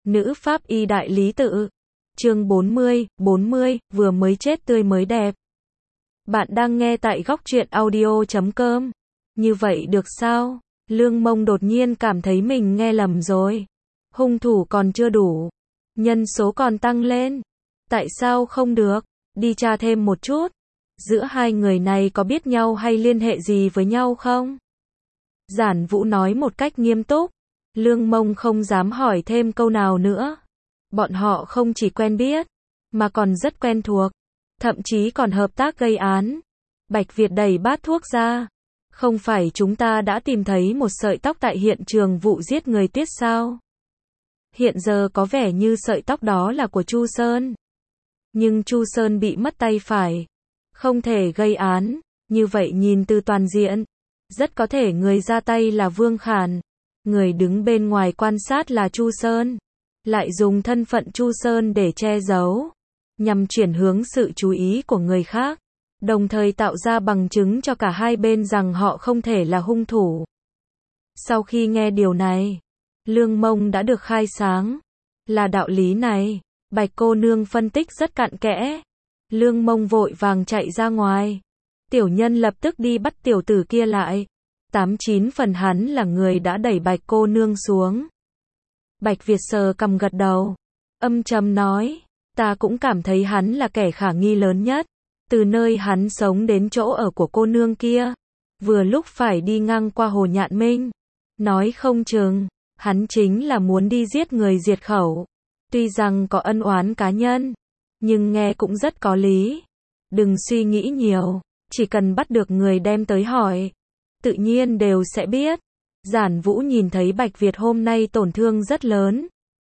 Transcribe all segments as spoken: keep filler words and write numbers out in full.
Nữ pháp y đại lý tự. Chương bốn mươi, bốn mươi, vừa mới chết tươi mới đẹp. Bạn đang nghe tại góc truyện audio chấm com. Như vậy được sao? Lương Mông đột nhiên cảm thấy mình nghe lầm rồi. Hung thủ còn chưa đủ. Nhân số còn tăng lên. Tại sao không được? Đi tra thêm một chút. Giữa hai người này có biết nhau hay liên hệ gì với nhau không? Giản Vũ nói một cách nghiêm túc. Lương Mông không dám hỏi thêm câu nào nữa. Bọn họ không chỉ quen biết, mà còn rất quen thuộc. Thậm chí còn hợp tác gây án. Bạch Việt đẩy bát thuốc ra. Không phải chúng ta đã tìm thấy một sợi tóc tại hiện trường vụ giết người Tuyết sao? Hiện giờ có vẻ như sợi tóc đó là của Chu Sơn. Nhưng Chu Sơn bị mất tay phải. Không thể gây án. Như vậy nhìn từ toàn diện, rất có thể người ra tay là Vương Khản. Người đứng bên ngoài quan sát là Chu Sơn. Lại dùng thân phận Chu Sơn để che giấu. Nhằm chuyển hướng sự chú ý của người khác. Đồng thời tạo ra bằng chứng cho cả hai bên rằng họ không thể là hung thủ. Sau khi nghe điều này, Lương Mông đã được khai sáng. Là đạo lý này, Bạch cô nương phân tích rất cặn kẽ. Lương Mông vội vàng chạy ra ngoài. Tiểu nhân lập tức đi bắt tiểu tử kia lại. Tám chín phần hắn là người đã đẩy Bạch cô nương xuống. Bạch Việt sờ cằm gật đầu. Âm trầm nói, ta cũng cảm thấy hắn là kẻ khả nghi lớn nhất. Từ nơi hắn sống đến chỗ ở của cô nương kia. Vừa lúc phải đi ngang qua Hồ Nhạn Minh. Nói không chừng, hắn chính là muốn đi giết người diệt khẩu. Tuy rằng có ân oán cá nhân, nhưng nghe cũng rất có lý. Đừng suy nghĩ nhiều, chỉ cần bắt được người đem tới hỏi, tự nhiên đều sẽ biết. Giản Vũ nhìn thấy Bạch Việt hôm nay tổn thương rất lớn.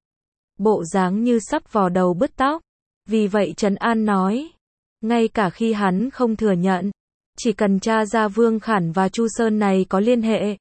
Bộ dáng như sắp vò đầu bứt tóc. Vì vậy trấn an nói, ngay cả khi hắn không thừa nhận, chỉ cần tra ra Vương Khản và Chu Sơn này có liên hệ,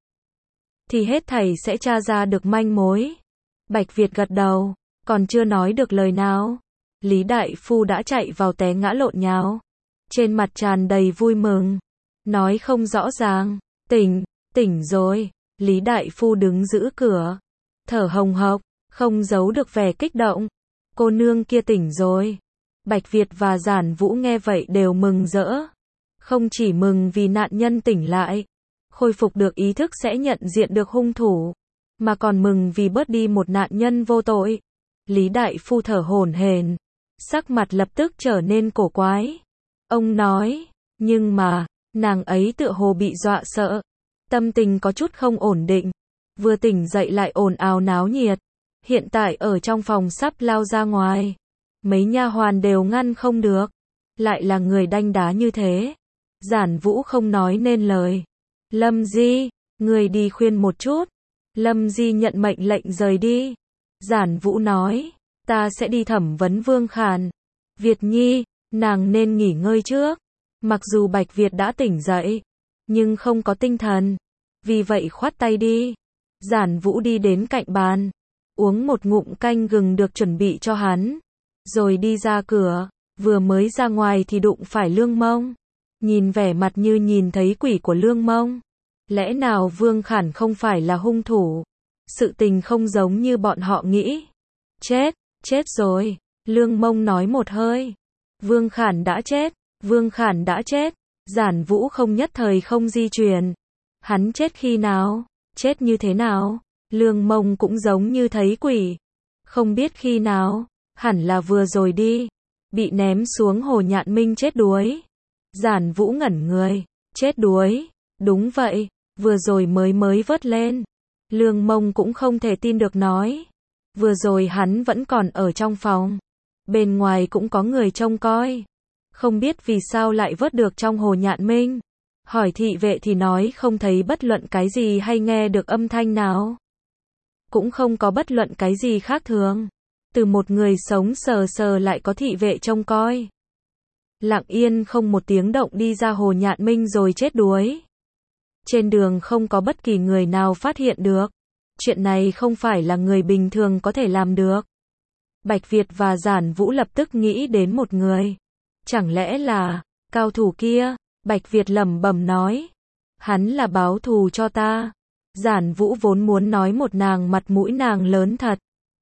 thì hết thảy sẽ tra ra được manh mối. Bạch Việt gật đầu, còn chưa nói được lời nào. Lý Đại Phu đã chạy vào té ngã lộn nhào. Trên mặt tràn đầy vui mừng. Nói không rõ ràng. Tỉnh, tỉnh rồi. Lý Đại Phu đứng giữ cửa. Thở hồng hộc, không giấu được vẻ kích động. Cô nương kia tỉnh rồi. Bạch Việt và Giản Vũ nghe vậy đều mừng rỡ. Không chỉ mừng vì nạn nhân tỉnh lại, khôi phục được ý thức sẽ nhận diện được hung thủ, mà còn mừng vì bớt đi một nạn nhân vô tội. Lý Đại Phu thở hổn hển, sắc mặt lập tức trở nên cổ quái. Ông nói, nhưng mà, nàng ấy tựa hồ bị dọa sợ. Tâm tình có chút không ổn định. Vừa tỉnh dậy lại ồn ào náo nhiệt. Hiện tại ở trong phòng sắp lao ra ngoài. Mấy nha hoàn đều ngăn không được. Lại là người đanh đá như thế. Giản Vũ không nói nên lời. Lâm Di, người đi khuyên một chút. Lâm Di nhận mệnh lệnh rời đi. Giản Vũ nói, ta sẽ đi thẩm vấn Vương Khản. Việt Nhi, nàng nên nghỉ ngơi trước. Mặc dù Bạch Việt đã tỉnh dậy, nhưng không có tinh thần. Vì vậy khoát tay đi. Giản Vũ đi đến cạnh bàn, uống một ngụm canh gừng được chuẩn bị cho hắn. Rồi đi ra cửa, vừa mới ra ngoài thì đụng phải Lương Mông. Nhìn vẻ mặt như nhìn thấy quỷ của Lương Mông. Lẽ nào Vương Khản không phải là hung thủ? Sự tình không giống như bọn họ nghĩ. Chết, chết rồi. Lương Mông nói một hơi. Vương Khản đã chết, Vương Khản đã chết. Giản Vũ không nhất thời không di chuyển. Hắn chết khi nào? Chết như thế nào? Lương Mông cũng giống như thấy quỷ. Không biết khi nào, hẳn là vừa rồi đi. Bị ném xuống Hồ Nhạn Minh chết đuối. Giản Vũ ngẩn người. Chết đuối? Đúng vậy, vừa rồi mới mới vớt lên. Lương Mông cũng không thể tin được nói. Vừa rồi hắn vẫn còn ở trong phòng. Bên ngoài cũng có người trông coi. Không biết vì sao lại vớt được trong Hồ Nhạn Minh. Hỏi thị vệ thì nói không thấy bất luận cái gì hay nghe được âm thanh nào. Cũng không có bất luận cái gì khác thường. Từ một người sống sờ sờ lại có thị vệ trông coi. Lặng yên không một tiếng động đi ra Hồ Nhạn Minh rồi chết đuối. Trên đường không có bất kỳ người nào phát hiện được. Chuyện này không phải là người bình thường có thể làm được. Bạch Việt và Giản Vũ lập tức nghĩ đến một người. Chẳng lẽ là cao thủ kia? Bạch Việt lẩm bẩm nói. Hắn là báo thù cho ta. Giản Vũ vốn muốn nói một nàng mặt mũi nàng lớn thật.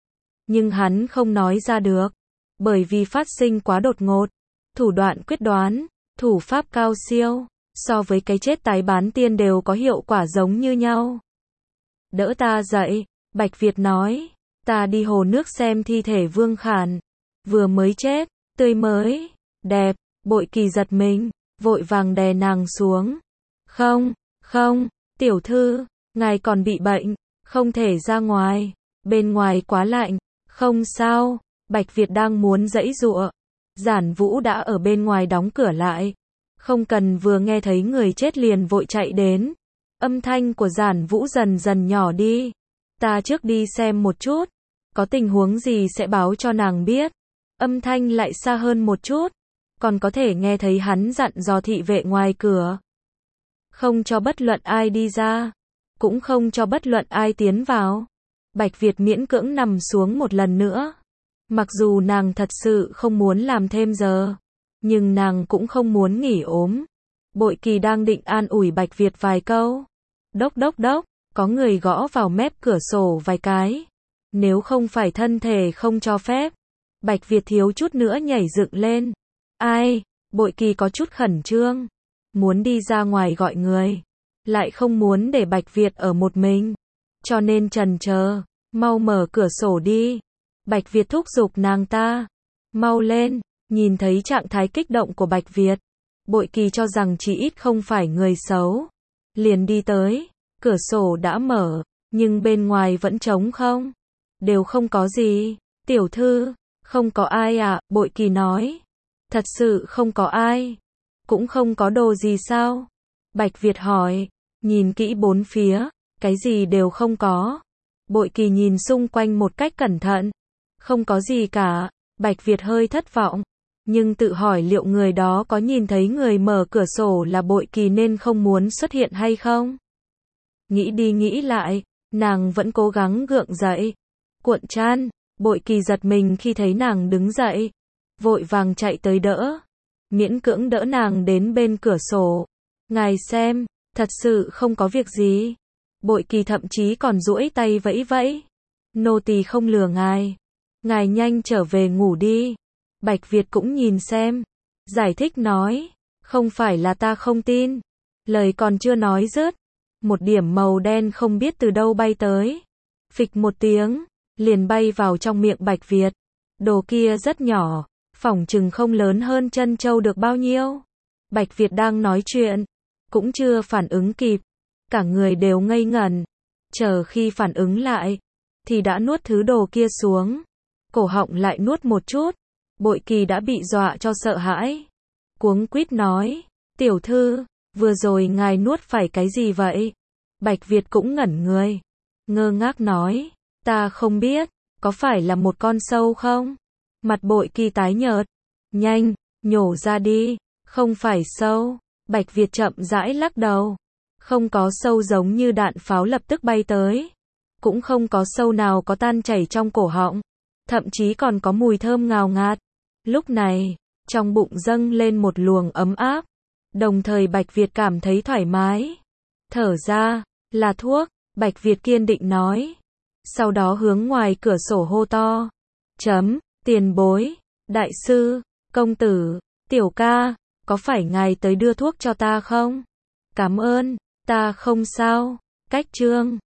nhưng hắn không nói ra được, bởi vì phát sinh quá đột ngột, thủ đoạn quyết đoán, thủ pháp cao siêu, so với cái chết tái bán tiên đều có hiệu quả giống như nhau. Đỡ ta dậy, Bạch Việt nói, ta đi hồ nước xem thi thể Vương Khản, vừa mới chết, tươi mới, đẹp. Bội Kỳ giật mình, vội vàng đè nàng xuống. Không, không, tiểu thư, ngài còn bị bệnh, không thể ra ngoài, bên ngoài quá lạnh. Không sao, Bạch Việt đang muốn giãy giụa, Giản Vũ đã ở bên ngoài đóng cửa lại. Không cần vừa nghe thấy người chết liền vội chạy đến. Âm thanh của Giản Vũ dần dần nhỏ đi. Ta trước đi xem một chút, có tình huống gì sẽ báo cho nàng biết. Âm thanh lại xa hơn một chút, còn có thể nghe thấy hắn dặn dò thị vệ ngoài cửa. Không cho bất luận ai đi ra, cũng không cho bất luận ai tiến vào. Bạch Việt miễn cưỡng nằm xuống một lần nữa. Mặc dù nàng thật sự không muốn làm thêm giờ, nhưng nàng cũng không muốn nghỉ ốm. Bội Kỳ đang định an ủi Bạch Việt vài câu. Đốc đốc đốc, có người gõ vào mép cửa sổ vài cái. Nếu không phải thân thể không cho phép, Bạch Việt thiếu chút nữa nhảy dựng lên. Ai? Bội Kỳ có chút khẩn trương, muốn đi ra ngoài gọi người, lại không muốn để Bạch Việt ở một mình, cho nên chần chờ, mau mở cửa sổ đi. Bạch Việt thúc giục nàng ta, mau lên. Nhìn thấy trạng thái kích động của Bạch Việt, Bội Kỳ cho rằng chỉ ít không phải người xấu, liền đi tới. Cửa sổ đã mở, nhưng bên ngoài vẫn trống không, đều không có gì. Tiểu thư, không có ai à? Bội Kỳ nói. Thật sự không có ai, cũng không có đồ gì sao? Bạch Việt hỏi. Nhìn kỹ bốn phía, cái gì đều không có. Bội Kỳ nhìn xung quanh một cách cẩn thận, không có gì cả. Bạch Việt hơi thất vọng, nhưng tự hỏi liệu người đó có nhìn thấy người mở cửa sổ là Bội Kỳ nên không muốn xuất hiện hay không? Nghĩ đi nghĩ lại, nàng vẫn cố gắng gượng dậy. Cuộn chan. Bội Kỳ giật mình khi thấy nàng đứng dậy, vội vàng chạy tới đỡ, miễn cưỡng đỡ nàng đến bên cửa sổ. Ngài xem, thật sự không có việc gì. Bội Kỳ thậm chí còn duỗi tay vẫy vẫy. Nô tỳ không lừa ngài, ngài nhanh trở về ngủ đi. Bạch Việt cũng nhìn xem, giải thích nói, không phải là ta không tin. Lời còn chưa nói dứt, một điểm màu đen không biết từ đâu bay tới, phịch một tiếng, liền bay vào trong miệng Bạch Việt. Đồ kia rất nhỏ, phỏng chừng không lớn hơn chân trâu được bao nhiêu. Bạch Việt đang nói chuyện, cũng chưa phản ứng kịp, cả người đều ngây ngẩn. Chờ khi phản ứng lại, thì đã nuốt thứ đồ kia xuống, cổ họng lại nuốt một chút. Bội Kỳ đã bị dọa cho sợ hãi, cuống quýt nói, tiểu thư, vừa rồi ngài nuốt phải cái gì vậy? Bạch Việt cũng ngẩn người, ngơ ngác nói, ta không biết, có phải là một con sâu không? Mặt Bội Kỳ tái nhợt, nhanh, nhổ ra đi, không phải sâu. Bạch Việt chậm rãi lắc đầu, không có sâu giống như đạn pháo lập tức bay tới, cũng không có sâu nào có tan chảy trong cổ họng, thậm chí còn có mùi thơm ngào ngạt. Lúc này, trong bụng dâng lên một luồng ấm áp, đồng thời Bạch Việt cảm thấy thoải mái. Thở ra, là thuốc, Bạch Việt kiên định nói. Sau đó hướng ngoài cửa sổ hô to. Chấm, tiền bối, đại sư, công tử, tiểu ca, có phải ngài tới đưa thuốc cho ta không? Cảm ơn, ta không sao. Cách chương